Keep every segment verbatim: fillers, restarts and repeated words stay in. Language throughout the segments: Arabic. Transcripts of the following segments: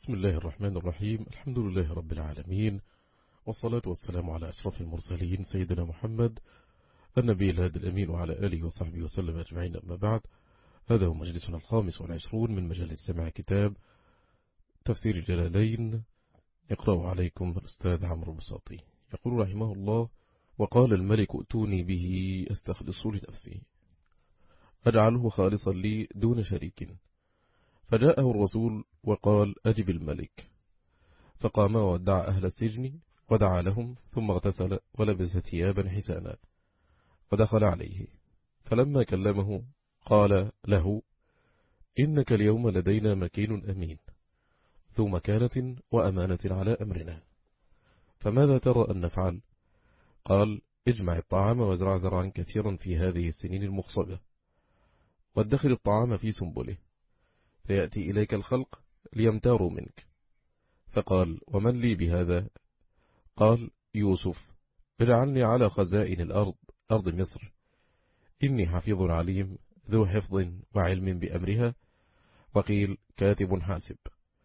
بسم الله الرحمن الرحيم. الحمد لله رب العالمين، والصلاة والسلام على أشرف المرسلين سيدنا محمد النبي الهادي الأمين وعلى آله وصحبه وسلم أجمعين. أما بعد، هذا هو مجلسنا الخامس والعشرون من مجال استماع كتاب تفسير الجلالين، يقرأ عليكم الأستاذ عمرو بساطي. يقول رحمه الله: وقال الملك ائتوني به أستخلص لنفسي، أجعله خالصا لي دون شريك. فجاءه الرسول وقال: أجب الملك. فقام ودعا أهل السجن ودعا لهم، ثم اغتسل ولبس ثيابا حسانا ودخل عليه. فلما كلمه قال له: إنك اليوم لدينا مكين أمين، ذو مكانة وأمانة على أمرنا، فماذا ترى أن نفعل؟ قال: اجمع الطعام وازرع زرعا كثيرا في هذه السنين المخصبة، وادخل الطعام في سنبله، فيأتي إليك الخلق ليمتاروا منك. فقال: ومن لي بهذا؟ قال: يوسف، اجعلني على خزائن الأرض، أرض مصر، إني حفيظ عليم ذو حفظ وعلم بأمرها، وقيل كاتب حاسب.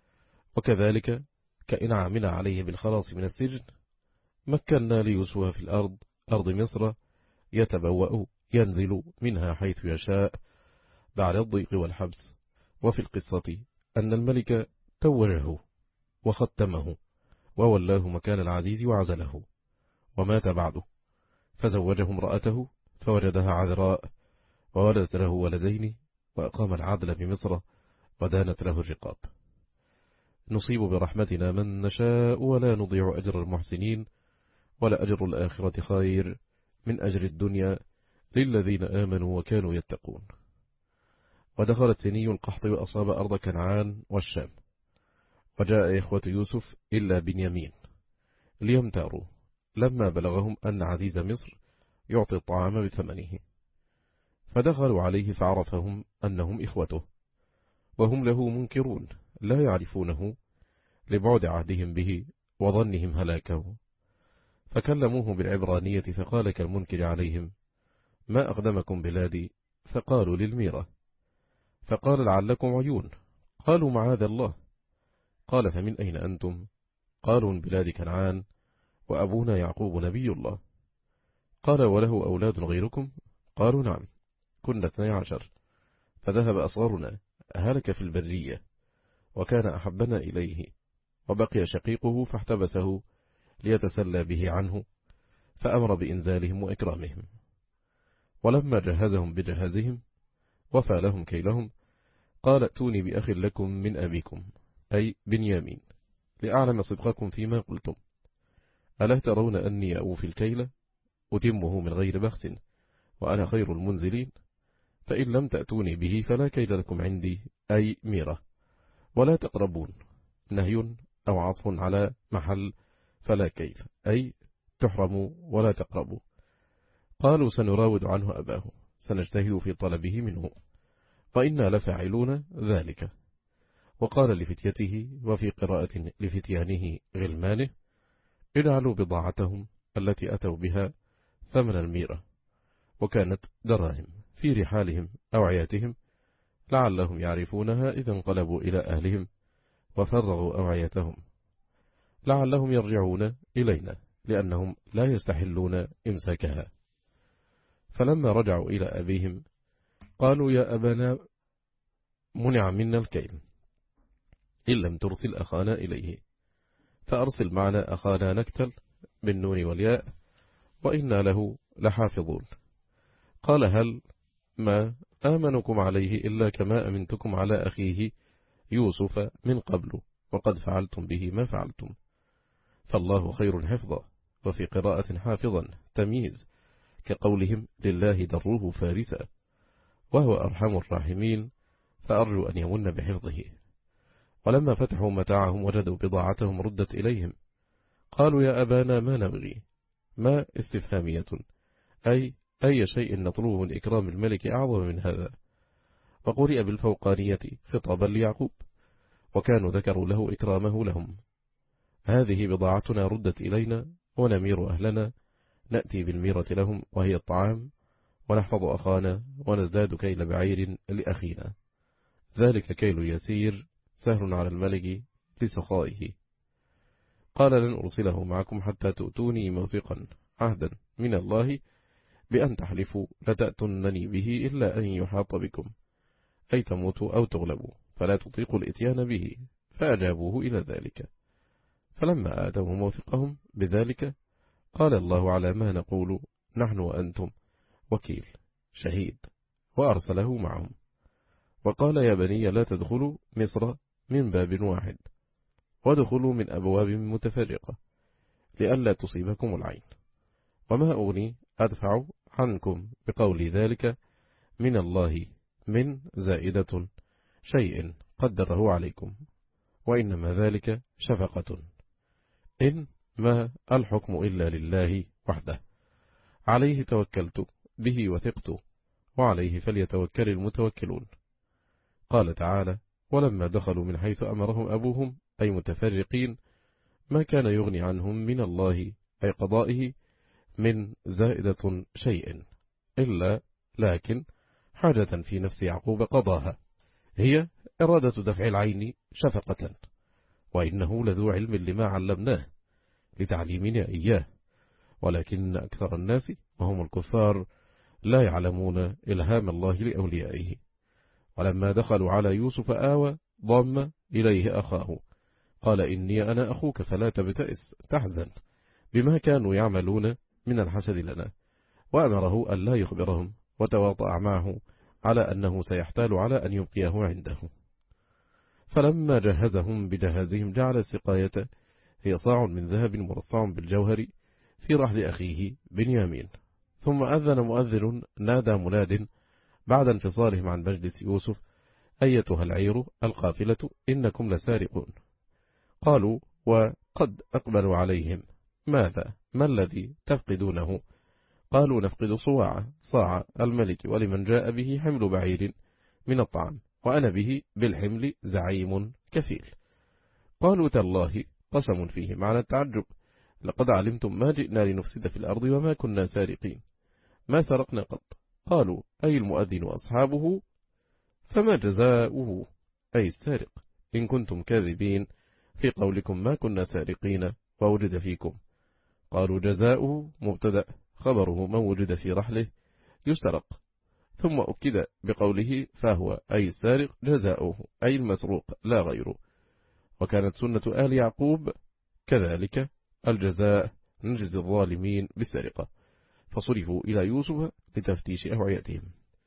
وكذلك كإنعامنا عليه بالخلاص من السجن، مكنا ليوسف في الأرض، أرض مصر، يتبوأ ينزل منها حيث يشاء بعد الضيق والحبس. وفي القصة أن الملك توجه وختمه وولاه مكان العزيز وعزله، ومات بعده، فزوجه امرأته فوجدها عذراء، وولدت له ولدين، وأقام العدل بمصر، ودانت له الرقاب. نصيب برحمتنا من نشاء، ولا نضيع أجر المحسنين، ولا أجر الآخرة خير من أجر الدنيا للذين آمنوا وكانوا يتقون. ودخلت سني القحط وأصاب أرض كنعان والشام، وجاء إخوة يوسف إلا بنيامين ليمتاروا، لما بلغهم أن عزيز مصر يعطي الطعام بثمنه، فدخلوا عليه فعرفهم أنهم إخوته، وهم له منكرون لا يعرفونه لبعد عهدهم به وظنهم هلاكه. فكلموه بالعبرانية، فقال كالمنكر عليهم: ما أقدمكم بلادي؟ فقالوا للميرة. فقال: لعلكم عيون. قالوا: معاذ الله. قال: فمن أين أنتم؟ قالوا: من بلاد كنعان، وأبونا يعقوب نبي الله. قال: وله أولاد غيركم؟ قالوا: نعم، كنا اثني عشر، فذهب أصغرنا هلك في البرية، وكان أحبنا إليه، وبقي شقيقه فاحتبسه ليتسلى به عنه، فأمر بإنزالهم وإكرامهم. ولما جهزهم بجهازهم وفى لهم كيلهم، قال: ائتوني بأخ لكم من أبيكم، أي بنيامين، لأعلم صدقكم فيما قلتم. ألا ترون أني أوفي الكيل أتمه من غير بخس، وأنا خير المنزلين؟ فإن لم تأتوني به فلا كيل لكم عندي، أي ميرة. ولا تقربون، نهي أو عطف على محل فلا كيل، أي تحرموا ولا تقربوا. قالوا: سنراود عنه أباه، سنجتهد في طلبه منه، وإنا لفاعلون ذلك. وقال لفتيته، وفي قراءة لفتيانه غلمانه: اجعلوا بضاعتهم التي أتوا بها ثمن الميرة، وكانت دراهم، في رحالهم أوعيتهم، لعلهم يعرفونها إذا انقلبوا إلى أهلهم وفرغوا أوعيتهم، لعلهم يرجعون إلينا، لأنهم لا يستحلون إمساكها. فلما رجعوا إلى أبيهم قالوا: يا أبانا، منع منا الكيل، إن لم ترسل أخانا إليه، فأرسل معنا أخانا نكتل بالنون والياء، وإنا له لحافظون. قال: هل ما آمنكم عليه إلا كما أمنتكم على أخيه يوسف من قبل، وقد فعلتم به ما فعلتم، فالله خير حفظا. وفي قراءة حافظا تمييز، كقولهم: لله دروه فارسا، وهو أرحم الراحمين، فأرجو أن يمن بحفظه. ولما فتحوا متاعهم وجدوا بضاعتهم ردت إليهم، قالوا: يا أبانا ما نبغي. ما استفهامية، أي أي شيء نطلبه من إكرام الملك أعظم من هذا. وقرئ بالفوقانية خطابا ليعقوب، وكانوا ذكروا له إكرامه لهم: هذه بضاعتنا ردت إلينا، ونمير أهلنا، نأتي بالميرة لهم وهي الطعام، ونحفظ أخانا، ونزداد كيل بعير لأخينا، ذلك كيل يسير سهل على الملك لسخائه. قال لن أرسله معكم حتى تؤتوني موثقا عهدا من الله بأن تحلفوا لتأتنني به إلا أن يحاط بكم، أي تموتوا أو تغلبوا فلا تطيقوا الإتيان به. فأجابوه إلى ذلك. فلما آتوا موثقهم بذلك قال الله على ما نقول نحن وأنتم وكيل شهيد، وأرسله معهم. وقال يا بني لا تدخلوا مصر من باب واحد، وادخلوا من أبواب متفرقة لئلا تصيبكم العين. وما أغني أدفع عنكم بقول ذلك من الله من زائدة شيء قدره عليكم، وإنما ذلك شفقة، إن ما الحكم إلا لله وحده، عليه توكلت به وثقت، وعليه فليتوكل المتوكلون. قال تعالى ولما دخلوا من حيث أمرهم أبوهم أي متفرقين ما كان يغني عنهم من الله أي قضائه من زائدة شيء، إلا لكن حاجة في نفس يعقوب قضاها، هي إرادة دفع العين شفقة، وإنه لذو علم لما علمناه لتعليمنا إياه، ولكن أكثر الناس وهم الكفار لا يعلمون إلهام الله لأوليائه. ولما دخلوا على يوسف آوى ضم إليه أخاه قال إني أنا أخوك فلا تبتئس تحزن بما كانوا يعملون من الحسد لنا، وأمره أن لا يخبرهم، وتواطأ معه على أنه سيحتال على أن يبقيه عنده. فلما جهزهم بجهازهم جعل السقاية هي صاع من ذهب مرصع بالجوهر في رحل أخيه بنيامين. ثم أذن مؤذن نادى مناد بعد انفصالهم عن مجلس يوسف أيتها العير القافلة إنكم لسارقون. قالوا وقد أقبلوا عليهم ماذا ما الذي تفقدونه؟ قالوا نفقد صواع صاع الملك ولمن جاء به حمل بعير من الطعام، وأنا به بالحمل زعيم كفيل. قالوا تالله قسم فيه معنى التعجب، لقد علمتم ما جئنا لنفسد في الأرض وما كنا سارقين، ما سرقنا قط. قالوا أي المؤذن وأصحابه فما جزاؤه أي السارق إن كنتم كاذبين في قولكم ما كنا سارقين ووجد فيكم. قالوا جزاؤه مبتدأ خبره من وجد في رحله يسترق، ثم أكد بقوله فهو أي السارق جزاؤه أي المسروق لا غيره. وكانت سنة آل يعقوب كذلك الجزاء نجزي الظالمين بالسرقة، فصرفوا إلى يوسف لتفتيش أوعيتهم،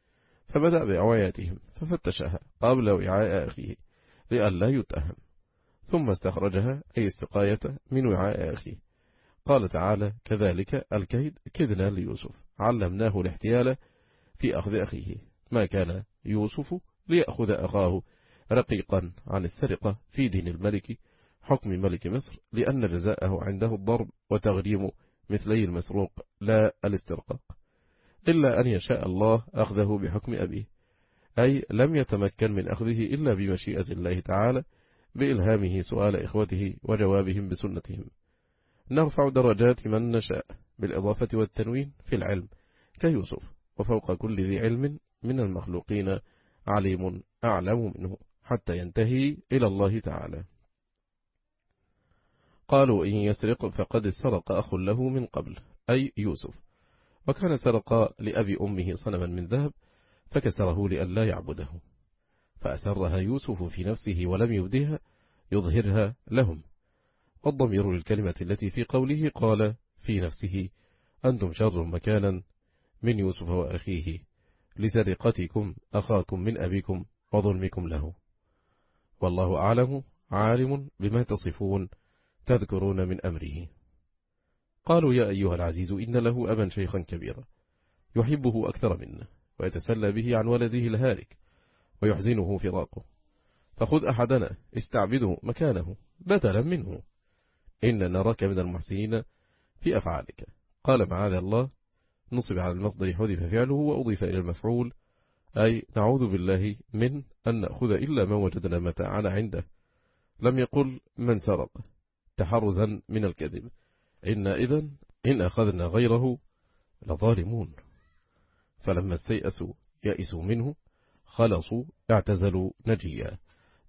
فبدأ بأوعيتهم ففتشها قبل وعاء أخيه لئلا يتهم، ثم استخرجها أي السقاية من وعاء أخيه. قال تعالى كذلك الكيد كدنا ليوسف علمناه الاحتيال في أخذ أخيه، ما كان يوسف ليأخذ أخاه رقيقا عن السرقة في دين الملك حكم ملك مصر، لأن جزاءه عنده الضرب وتغريم مثلي المسروق لا الاسترقاق، إلا أن يشاء الله أخذه بحكم أبيه، أي لم يتمكن من أخذه إلا بمشيئة الله تعالى بإلهامه سؤال إخوته وجوابهم بسنتهم. نرفع درجات من نشاء بالإضافة والتنوين في العلم كيوسف، وفوق كل ذي علم من المخلوقين عليم أعلم منه حتى ينتهي إلى الله تعالى. قالوا إن يسرق فقد سرق أخ له من قبل أي يوسف، وكان سرق لأبي أمه صنما من ذهب فكسره لئلا يعبده، فأسرها يوسف في نفسه ولم يبدها يظهرها لهم. والضمير للكلمة التي في قوله قال في نفسه أنتم شر مكانا من يوسف وأخيه لسرقتكم أخاكم من أبيكم وظلمكم له، والله أعلم عالم بما تصفون تذكرون من أمره. قالوا يا أيها العزيز إن له أبا شيخا كبيرا يحبه أكثر منه ويتسلى به عن ولده الهالك ويحزنه فراقه، فخذ أحدنا استعبده مكانه بدلا منه إن نراك من المحسنين في أفعالك. قال معاذ الله نصب على المصدر حذف فعله وأضيف إلى المفعول، أي نعوذ بالله من أن نأخذ إلا ما وجدنا متاعنا عنده، لم يقل من سرق تحرزا من الكذب، إن إذن إن أخذنا غيره لظالمون. فلما استيأسوا يأسوا منه خلصوا اعتزلوا نجيا،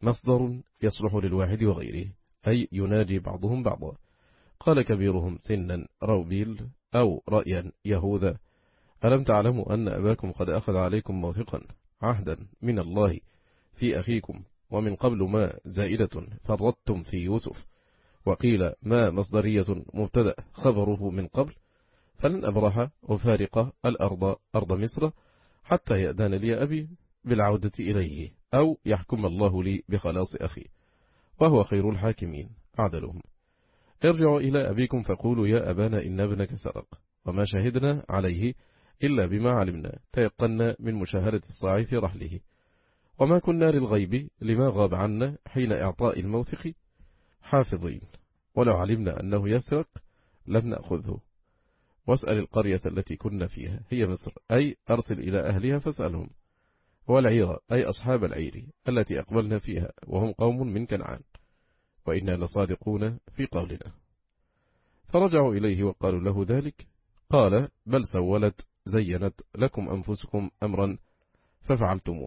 مصدر يصلح للواحد وغيره، أي يناجي بعضهم بعضا. قال كبيرهم سنا روبيل أو رأيا يهوذا: ألم تعلموا أن أباكم قد أخذ عليكم موثقا عهدا من الله في أخيكم، ومن قبل ما زائدة فرطتم في يوسف؟ وقيل ما مصدرية مبتدأ خبره من قبل، فلن أبرح وفارق الأرض أرض مصر حتى يأذن لي أبي بالعودة إليه، أو يحكم الله لي بخلاص أخي، وهو خير الحاكمين أعدلهم. ارجعوا إلى أبيكم فقولوا يا أبانا إن ابنك سرق، وما شهدنا عليه إلا بما علمنا، تيقنا من مشاهدة الصاع في رحله، وما كنا للغيب لما غاب عنا حين إعطاء الموثق حافظين، ولو علمنا أنه يسرق لم نأخذه. واسأل القرية التي كنا فيها هي مصر، أي أرسل إلى أهلها فاسألهم، والعير أي أصحاب العير التي أقبلنا فيها، وهم قوم من كنعان، وإنا لصادقون في قولنا. فرجعوا إليه وقالوا له ذلك، قال بل سولت زينت لكم أنفسكم أمرا ففعلتموه.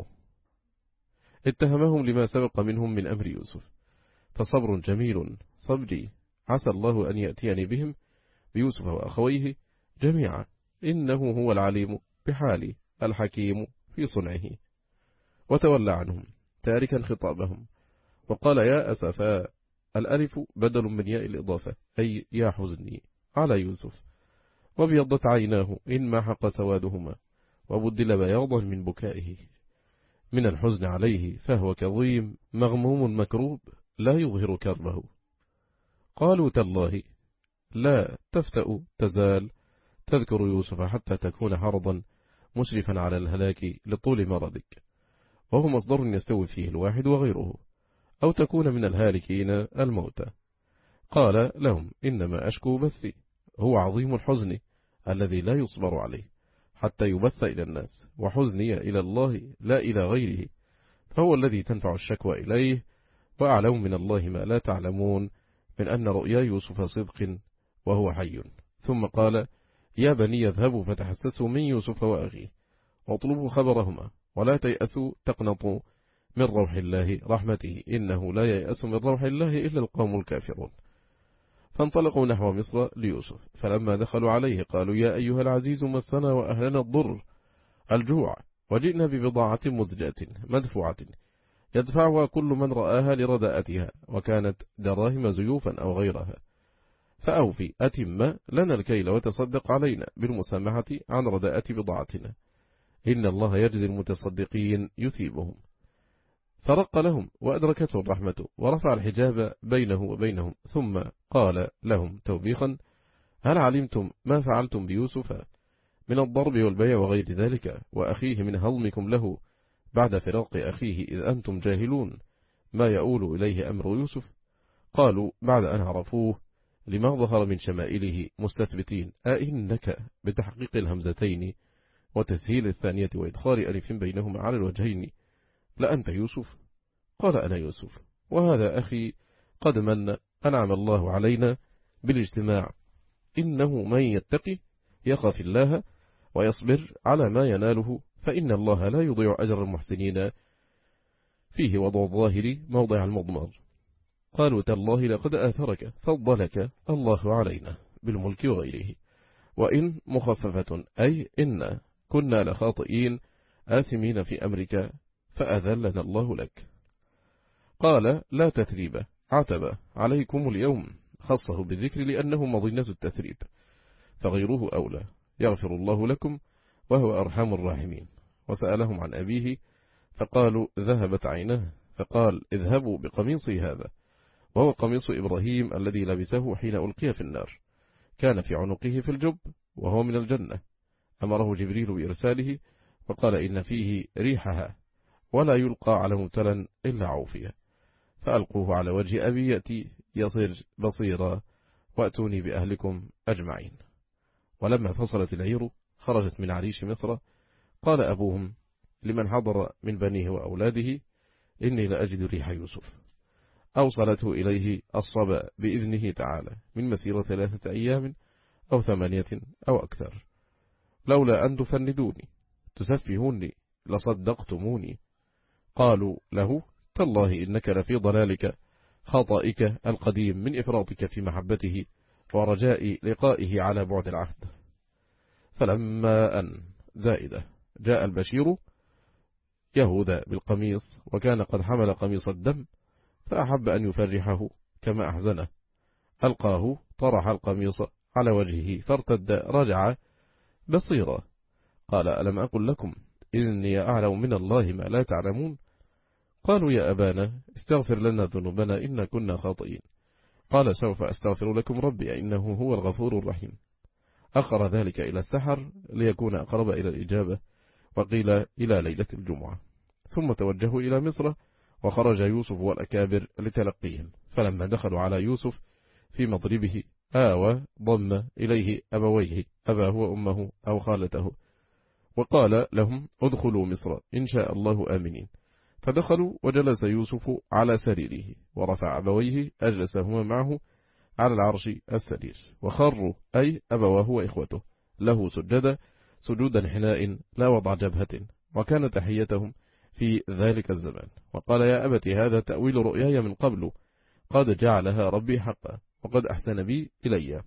اتهمهم لما سبق منهم من أمر يوسف، فصبر جميل صبري، عسى الله أن يأتيني بهم بيوسف وأخويه جميعا، إنه هو العليم بحالي الحكيم في صنعه. وتولى عنهم تاركا خطابهم، وقال يا أسفا، الألف بدل من ياء الإضافة، أي يا حزني على يوسف، وابيضت عيناه إن ما حق سوادهما، وبدل بياضا من بكائه من الحزن عليه، فهو كظيم مغموم مكروب لا يظهر كربه. قالوا تالله لا تفتأ تزال تذكر يوسف حتى تكون حرضا مشرفا على الهلاك لطول مرضك، وهو مصدر يستوي فيه الواحد وغيره، أو تكون من الهالكين الموتى. قال لهم إنما أشكو بثي، هو عظيم الحزن الذي لا يصبر عليه حتى يبث إلى الناس، وحزني إلى الله لا إلى غيره، فهو الذي تنفع الشكوى إليه، وأعلم من الله ما لا تعلمون من أن رؤيا يوسف صدق وهو حي. ثم قال يا بني يذهبوا فتحسسوا من يوسف وأخيه واطلبوا خبرهما، ولا تيأسوا تقنطوا من روح الله رحمته، إنه لا ييأس من روح الله إلا القوم الكافرون. فانطلقوا نحو مصر ليوسف، فلما دخلوا عليه قالوا يا أيها العزيز مسنا وأهلنا الضر الجوع، وجئنا ببضاعة مزجاة مدفوعة يدفعها كل من رآها لرداءتها، وكانت دراهم زيوفا أو غيرها، فأوفي أتم لنا الكيل وتصدق علينا بالمسامحة عن رداءة بضاعتنا، إن الله يجزي المتصدقين يثيبهم. فرق لهم وأدركته الرحمة، ورفع الحجاب بينه وبينهم، ثم قال لهم توبيخا هل علمتم ما فعلتم بيوسف من الضرب والبيع وغير ذلك، وأخيه من هضمكم له بعد فراق أخيه، إذ أنتم جاهلون ما يؤول إليه أمر يوسف؟ قالوا بعد أن عرفوه لما ظهر من شمائله مستثبتين أئنك بتحقيق الهمزتين وتسهيل الثانية وإدخال ألف بينهما على الوجهين لأنت يوسف؟ قال أنا يوسف، وهذا أخي قد من أنعم الله علينا بالاجتماع، إنه من يتقي يخاف الله ويصبر على ما يناله، فإن الله لا يضيع أجر المحسنين، فيه وضع الظاهر موضع المضمر. قالوا تالله لقد آثرك فضلك الله علينا بالملك وغيره، وإن مخففة أي إن كنا لخاطئين آثمين في أمرك فأذلنا الله لك. قال لا تثريب عتب عليكم اليوم، خصه بالذكر لأنه مظنة التثريب، فغيره أولى، يغفر الله لكم وهو أرحم الراحمين. وسألهم عن أبيه فقالوا ذهبت عيناه، فقال اذهبوا بقميصي هذا، وهو قميص إبراهيم الذي لبسه حين ألقي في النار، كان في عنقه في الجب وهو من الجنة. أمره جبريل بإرساله وقال إن فيه ريحها ولا يلقى على مبتلا إلا عوفية، فألقوه على وجه أبي يأتي يصير بصيرا، وأتوني بأهلكم أجمعين. ولما فصلت العير خرجت من عريش مصر، قال أبوهم لمن حضر من بنيه وأولاده إني لأجد ريح يوسف. أوصلته إليه الصبا بإذنه تعالى من مسيرة ثلاثة أيام أو ثمانية أو أكثر، لولا أن تفندوني تسفهوني لصدقتموني. قالوا له تالله إنك لفي ضلالك خطائك القديم من إفراطك في محبته ورجاء لقائه على بعد العهد. فلما أن زائدة جاء البشير يهوذا بالقميص وكان قد حمل قميص الدم فأحب أن يفرحه كما أحزنه، ألقاه طرح القميص على وجهه فارتد رجع بصيرا. قال ألم أقل لكم إني أعلم من الله ما لا تعلمون؟ قالوا يا أبانا استغفر لنا ذنوبنا إن كنا خاطئين. قال سوف أستغفر لكم ربي إنه هو الغفور الرحيم. أخر ذلك إلى السحر ليكون أقرب إلى الإجابة، وقيل إلى ليلة الجمعة. ثم توجهوا إلى مصر وخرج يوسف والأكابر لتلقيهم. فلما دخلوا على يوسف في مضربه آوى ضم إليه أبويه أباه وأمه أو خالته وقال لهم ادخلوا مصر إن شاء الله آمنين. فدخلوا وجلس يوسف على سريره ورفع أبويه أجلسهما معه على العرش السرير وخروا أي أبواه وإخوته له سجدا سجودا حناء لا وضع جبهة، وكان تحيتهم في ذلك الزمان. وقال يا أبت هذا تأويل رؤياي من قبل قد جعلها ربي حقا وقد أحسن بي إلي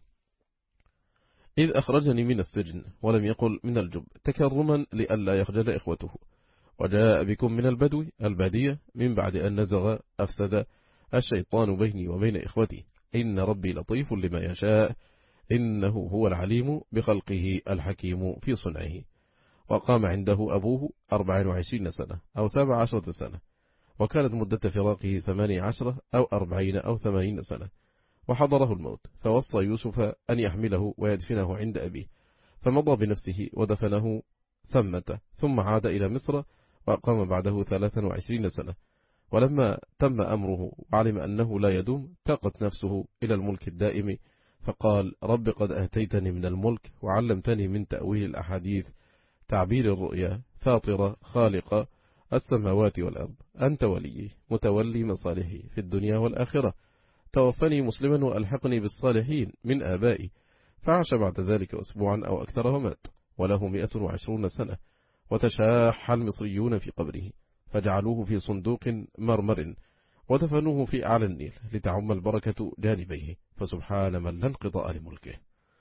إذ أخرجني من السجن ولم يقل من الجب تكرما لئلا يخجل إخوته، وجاء بكم من البدو البادية من بعد أن نزغ أفسد الشيطان بيني وبين إخوتي إن ربي لطيف لما يشاء إنه هو العليم بخلقه الحكيم في صنعه. وقام عنده أبوه أربع وعشرين سنة أو سبع عشرة سنة، وكانت مدة فراقه ثمانية عشرة أو أربعين أو ثمانين سنة، وحضره الموت فوصى يوسف أن يحمله ويدفنه عند أبيه، فمضى بنفسه ودفنه ثمة، ثم عاد إلى مصر وقام بعده ثلاثا وعشرين سنة. ولما تم أمره وعلم أنه لا يدوم تاقت نفسه إلى الملك الدائم، فقال رب قد أهتيتني من الملك وعلمتني من تأويل الأحاديث تعبير الرؤيا فاطر خالق السماوات والأرض أنت ولي متولي مصالحي في الدنيا والآخرة، توفني مسلما وألحقني بالصالحين من آبائي. فعاش بعد ذلك أسبوعا أو أكثر ومات وله مئة وعشرون سنة. وتشاح المصريون في قبره فجعلوه في صندوق مرمر ودفنوه في أعلى النيل لتعم البركة جانبيه، فسبحان من لا انقضاء لملكه.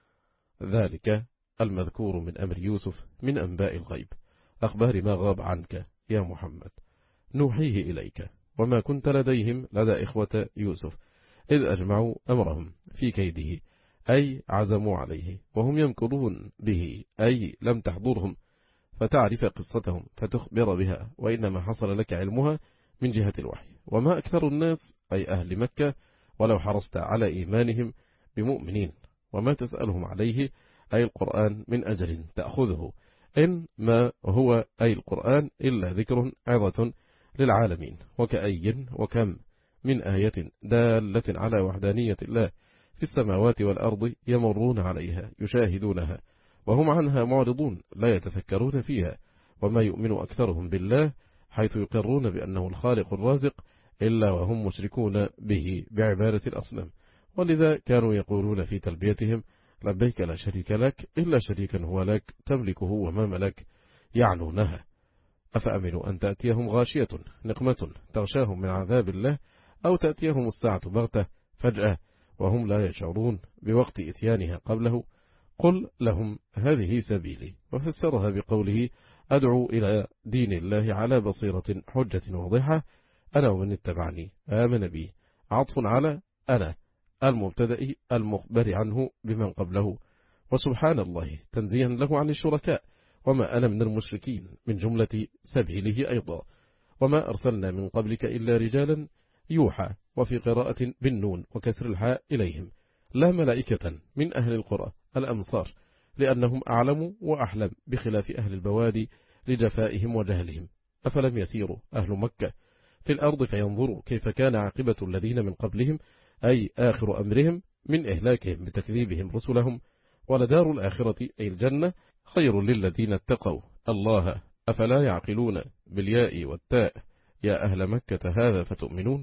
ذلك المذكور من أمر يوسف من أنباء الغيب، أخبار ما غاب عنك يا محمد نوحيه إليك، وما كنت لديهم لدى إخوة يوسف إذ أجمعوا أمرهم في كيده أي عزموا عليه وهم يمكرون به أي لم تحضرهم فتعرف قصتهم فتخبر بها، وإنما حصل لك علمها من جهة الوحي. وما أكثر الناس أي أهل مكة ولو حرصت على إيمانهم بمؤمنين، وما تسألهم عليه أي القرآن من أجل تأخذه إن ما هو أي القرآن إلا ذكر عظة للعالمين، وكأي وكم من آية دالة على وحدانية الله في السماوات والأرض يمرون عليها يشاهدونها وهم عنها معرضون لا يتفكرون فيها، وما يؤمن أكثرهم بالله حيث يقرون بأنه الخالق الرازق إلا وهم مشركون به بعبادة الأصنام. ولذا كانوا يقولون في تلبيتهم لبيك لا شريك لك إلا شريكا هو لك تملكه وما ملك يعنونها. أفأمنوا أن تأتيهم غاشية نقمة تغشاهم من عذاب الله أو تأتيهم الساعة بغتة فجأة وهم لا يشعرون بوقت إتيانها قبله. قل لهم هذه سبيلي، وفسرها بقوله أدعو إلى دين الله على بصيرة حجة واضحة أنا ومن اتبعني آمن بي، عطف على أنا المبتدأ المخبر عنه بمن قبله، وسبحان الله تنزيها له عن الشركاء، وما أنا من المشركين من جملة سبيله أيضا. وما أرسلنا من قبلك إلا رجالا يوحى، وفي قراءة بالنون وكسر الحاء إليهم لا ملائكة من أهل القرى الأمصار لأنهم أعلم وأحلم بخلاف أهل البوادي لجفائهم وجهلهم. أفلم يسيروا أهل مكة في الأرض فينظروا كيف كان عاقبة الذين من قبلهم أي آخر أمرهم من إهلاكهم بتكذيبهم رسلهم، ولدار الآخرة أي الجنة خير للذين اتقوا الله أفلا يعقلون بالياء والتاء يا أهل مكة هذا فتؤمنون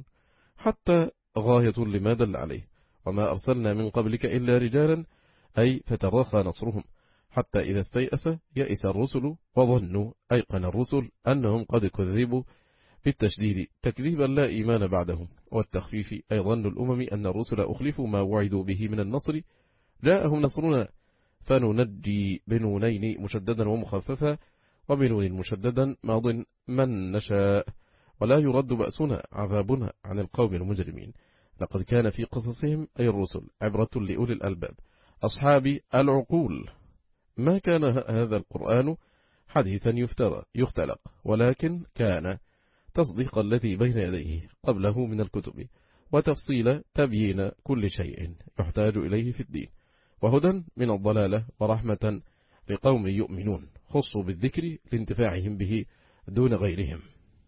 حتى غاية لما دل عليه. وما أرسلنا من قبلك إلا رجالا أي فتراخى نصرهم حتى إذا استيأس يئس الرسل وظنوا أيقن الرسل أنهم قد كذبوا بالتشديد تكذيبا لا إيمان بعدهم، والتخفيف أي ظن الأمم أن الرسل أخلفوا ما وعدوا به من النصر، جاءهم نصرنا فننجي بنونين مشددا ومخففا، وبنون مشددا ماض من نشاء، ولا يرد بأسنا عذابنا عن القوم المجرمين. لقد كان في قصصهم أي الرسل عبرة لأولي الألباب أصحاب العقول. ما كان هذا القرآن حديثا يفترى يختلق، ولكن كان تصديق الذي بين يديه قبله من الكتب، وتفصيل تبيين كل شيء يحتاج إليه في الدين، وهدى من الضلالة ورحمة لقوم يؤمنون خصوا بالذكر لانتفاعهم به دون غيرهم.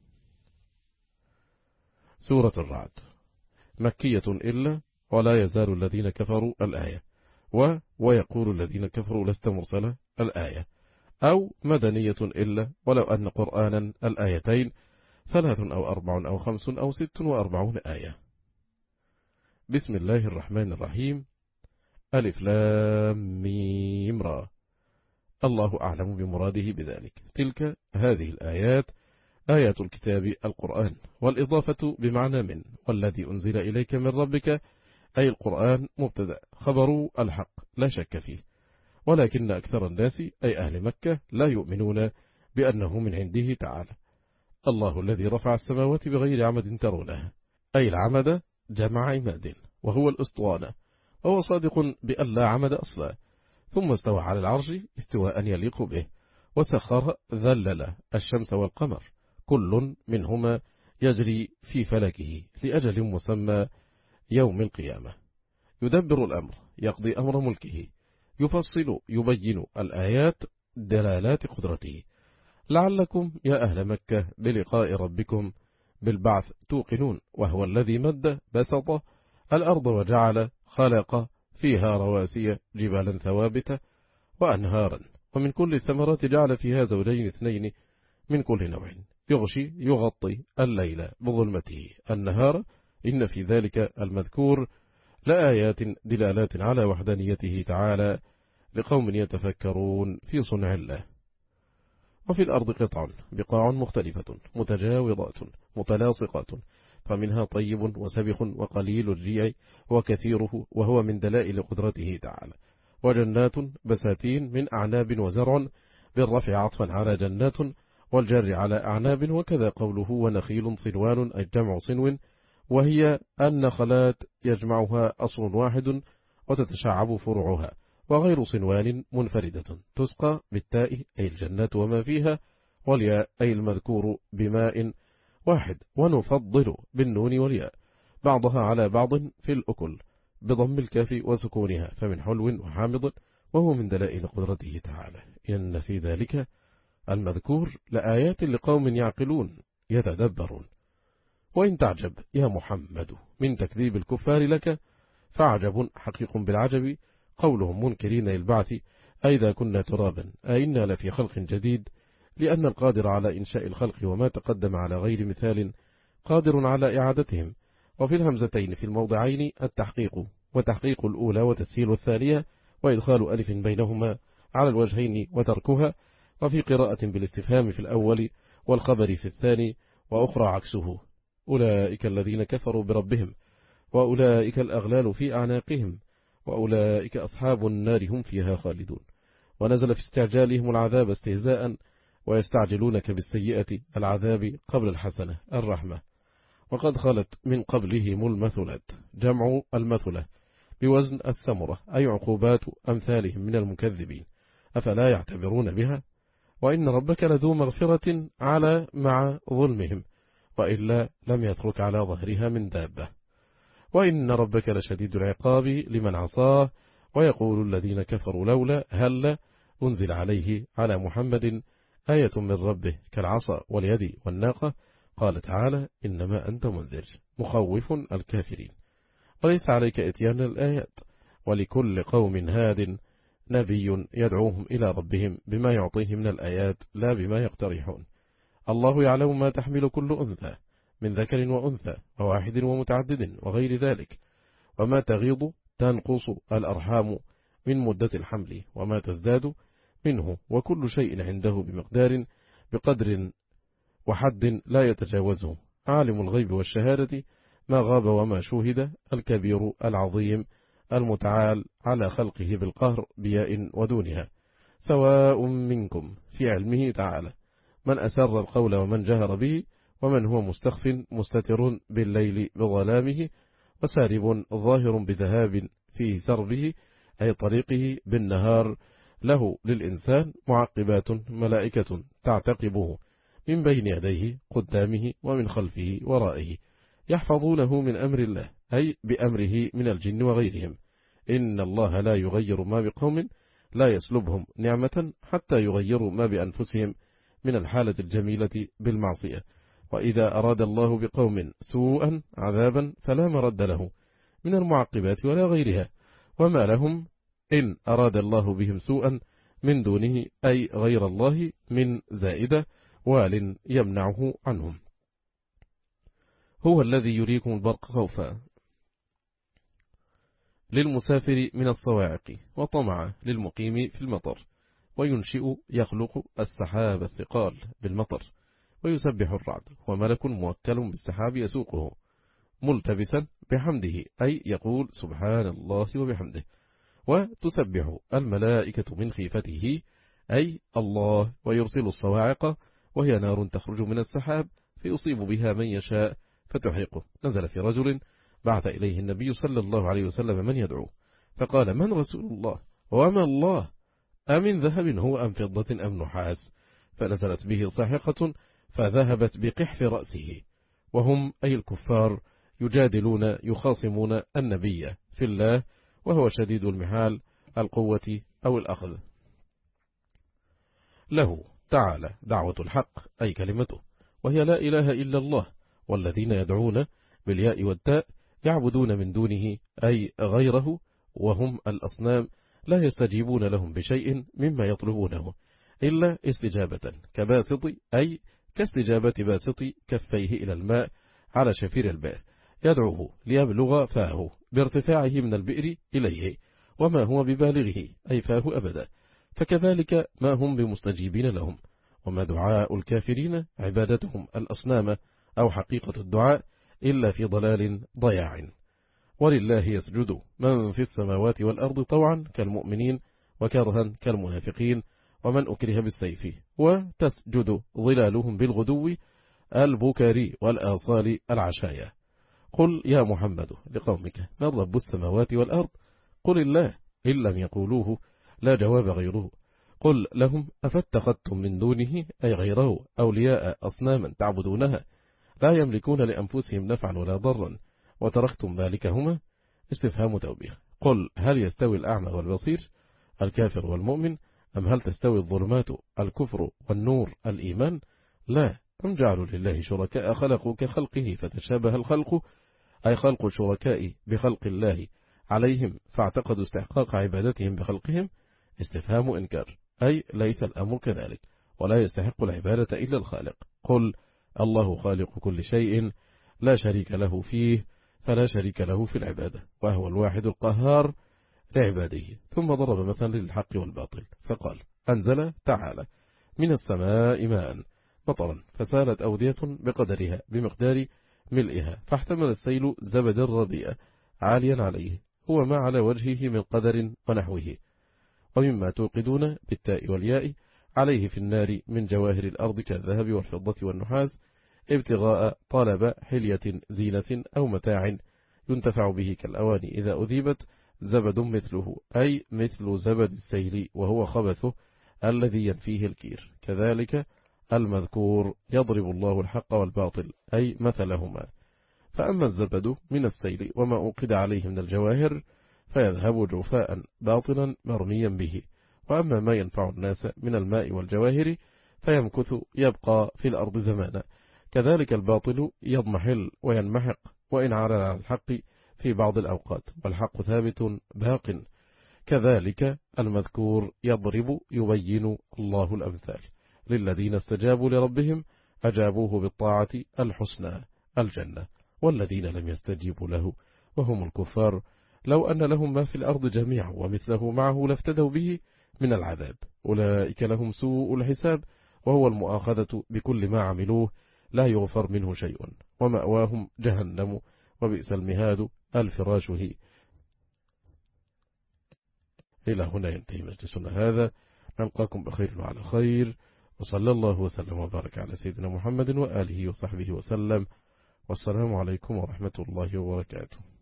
سورة الرعد مكية إلا ولا يزال الذين كفروا الآية، و ويقول الذين كفروا لست مرسلة الآية، أو مدنية إلا ولو أن قرآنا الآيتين ثلاث أو أربع أو خمس أو ست وأربعون آية. بسم الله الرحمن الرحيم. ألف لام ميم را. الله أعلم بمراده بذلك. تلك هذه الآيات آيات الكتاب القرآن، والإضافة بمعنى من، والذي أنزل إليك من ربك أي القرآن مبتدأ خبر الحق لا شك فيه، ولكن أكثر الناس أي أهل مكة لا يؤمنون بأنه من عنده تعالى. الله الذي رفع السماوات بغير عمد ترونها، أي العمد جمع عماد وهو الأسطوانة، وهو صادق بأن لا عمد أصلا، ثم استوى على العرش استواء يليق به، وسخر ذلل الشمس والقمر كل منهما يجري في فلكه لأجل مسمى يوم القيامة، يدبر الأمر يقضي أمر ملكه، يفصل يبين الآيات دلالات قدرته، لعلكم يا أهل مكة بلقاء ربكم بالبعث توقنون. وهو الذي مد بسط الأرض وجعل خلق فيها رواسي جبالا ثوابت وأنهارا، ومن كل الثمرات جعل فيها زوجين اثنين من كل نوع، يغشي يغطي الليل بظلمته النهار، إن في ذلك المذكور لآيات دلالات على وحدانيته تعالى لقوم يتفكرون في صنع الله. وفي الأرض قطع بقاع مختلفة متجاورات متلاصقات، فمنها طيب وسبخ وقليل الريع وكثيره، وهو من دلائل قدرته تعالى. وجنات بساتين من أعناب وزرع، بالرفع عطفا على جنات والجر على أعناب، وكذا قوله ونخيل صنوان أي جمع صنو، وهي النخلات يجمعها أصل واحد وتتشعب فروعها، وغير صنوان منفردة تسقى بالتاء أي الجنات وما فيها، والياء أي المذكور بماء واحد، ونفضل بالنون والياء بعضها على بعض في الأكل بضم الكاف وسكونها، فمن حلو وحامض، وهو من دلائل قدرته تعالى. إن في ذلك المذكور لآيات لقوم يعقلون يتدبرون. وإن تعجب يا محمد من تكذيب الكفار لك، فعجب حقيق بالعجب قولهم منكرين للبعث أئذا كنا ترابا أئنا لفي خلق جديد، لأن القادر على إنشاء الخلق وما تقدم على غير مثال قادر على إعادتهم. وفي الهمزتين في الموضعين التحقيق، وتحقيق الأولى وتسهيل الثانية، وإدخال ألف بينهما على الوجهين وتركها، وفي قراءة بالاستفهام في الأول والخبر في الثاني، وأخرى عكسه. أولئك الذين كفروا بربهم، وأولئك الأغلال في أعناقهم، وأولئك أصحاب النار هم فيها خالدون. ونزل في استعجالهم العذاب استهزاء، ويستعجلونك بالسيئة العذاب قبل الحسنة الرحمة، وقد خلت من قبلهم المثلات جمع المثلة بوزن السمرة، أي عقوبات أمثالهم من المكذبين، أفلا يعتبرون بها؟ وإن ربك لذو مغفرة على مع ظلمهم، وإلا لم يترك على ظهرها من دابة. وإن ربك لشديد العقاب لمن عصاه. ويقول الذين كفروا لولا هل أنزل عليه على محمد آية من ربه كالعصا واليد والناقة. قال تعالى إنما أنت منذر مخوف الكافرين، وليس عليك إتيان الآيات، ولكل قوم هاد نبي يدعوهم إلى ربهم بما يعطيه من الآيات لا بما يقترحون. الله يعلم ما تحمل كل أنثى من ذكر وأنثى وواحد ومتعدد وغير ذلك، وما تغيض تنقص الأرحام من مدة الحمل وما تزداد منه، وكل شيء عنده بمقدار بقدر وحد لا يتجاوزه، عالم الغيب والشهادة ما غاب وما شوهد، الكبير العظيم المتعال على خلقه بالقهر بياء ودونها، سواء منكم في علمه تعالى من أسر القول ومن جهر به، ومن هو مستخف مستتر بالليل بظلامه، وسارب ظاهر بذهاب في سربه أي طريقه بالنهار، له للإنسان معقبات ملائكة تعتقبه من بين يديه قدامه ومن خلفه ورائه، يحفظونه من أمر الله أي بأمره من الجن وغيرهم. إن الله لا يغير ما بقوم لا يسلبهم نعمة حتى يغيروا ما بأنفسهم من الحالة الجميلة بالمعصية. وإذا أراد الله بقوم سوءا عذابا فلا مرد له من المعقبات ولا غيرها، وما لهم إن أراد الله بهم سوءا من دونه أي غير الله من زائدة وال يمنعه عنهم. هو الذي يريكم البرق خوفا للمسافر من الصواعق، وطمع للمقيم في المطر، وينشئ يخلق السحاب الثقال بالمطر، ويسبح الرعد وملك موكل بالسحاب يسوقه ملتبسا بحمده أي يقول سبحان الله وبحمده، وتسبح الملائكة من خيفته أي الله، ويرسل الصواعق وهي نار تخرج من السحاب فيصيب بها من يشاء فتحرقه. نزل في رجل بعث إليه النبي صلى الله عليه وسلم من يدعو، فقال من رسول الله وما الله أمن ذهب هو أم فضة أم نحاس، فنزلت به صاحقة فذهبت بقحف رأسه، وهم أي الكفار يجادلون يخاصمون النبي في الله وهو شديد المحال القوة أو الأخذ. له تعالى دعوة الحق أي كلمته، وهي لا إله إلا الله، والذين يدعون بالياء والتاء يعبدون من دونه أي غيره، وهم الأصنام لا يستجيبون لهم بشيء مما يطلبونه إلا استجابة كباسط أي كاستجابة باسط كفيه إلى الماء على شفير البئر، يدعوه ليبلغ فاه بارتفاعه من البئر إليه، وما هو ببالغه أي فاه أبدا، فكذلك ما هم بمستجيبين لهم. وما دعاء الكافرين عبادتهم الأصنام أو حقيقة الدعاء إلا في ضلال ضياع. ولله يسجد من في السماوات والأرض طوعا كالمؤمنين وكرها كالمنافقين ومن أكره بالسيف، وتسجد ظلالهم بالغدو البكاري والآصال العشايا. قل يا محمد لقومك من رب السماوات والأرض، قل الله إن لم يقولوه لا جواب غيره. قل لهم أفاتخذتم من دونه أي غيره أولياء أصناما تعبدونها لا يملكون لأنفسهم نفعا ولا ضرا وتركتم ذلكهما، استفهام توبيخ. قل هل يستوي الأعمى والبصير الكافر والمؤمن، أم هل تستوي الظلمات الكفر والنور الإيمان؟ لا، أم جعلوا لله شركاء خلقوا كخلقه فتشابه الخلق أي خلق الشركاء بخلق الله عليهم فاعتقدوا استحقاق عبادتهم بخلقهم، استفهام إنكار أي ليس الأمر كذلك ولا يستحق العبادة إلا الخالق. قل الله خالق كل شيء لا شريك له فيه فلا شريك له في العبادة، وهو الواحد القهار لعباده. ثم ضرب مثلا للحق والباطل فقال أنزل تعالى من السماء ماء مطرا فسالت أودية بقدرها بمقدار ملئها، فاحتمل السيل زبد الربيع عاليا عليه هو ما على وجهه من قدر ونحوه، ومما توقدون بالتاء والياء عليه في النار من جواهر الأرض كالذهب والفضة والنحاس ابتغاء طلب حلية زينة أو متاع ينتفع به كالأواني إذا أذيبت، زبد مثله أي مثل زبد السيل وهو خبثه الذي ينفيه الكير. كذلك المذكور يضرب الله الحق والباطل أي مثلهما. فأما الزبد من السيل وما أوقد عليه من الجواهر فيذهب جفاء باطلا مرميا به، وأما ما ينفع الناس من الماء والجواهر فيمكث يبقى في الأرض زمانا. كذلك الباطل يضمحل وينمحق وإن على على الحق في بعض الأوقات، والحق ثابت باق. كذلك المذكور يضرب يبين الله الأمثال للذين استجابوا لربهم أجابوه بالطاعة الحسنى الجنة، والذين لم يستجيبوا له وهم الكفار لو أن لهم ما في الأرض جميعا ومثله معه لافتدوا به من العذاب، أولئك لهم سوء الحساب وهو المؤاخذة بكل ما عملوه لا يغفر منه شيء، ومأواهم جهنم وبئس المهاد الفراش هي. إلى هنا ينتهي مجلسنا هذا، نلقاكم بخير وعلى خير، وصلى الله وسلم وبارك على سيدنا محمد وآله وصحبه وسلم، والسلام عليكم ورحمة الله وبركاته.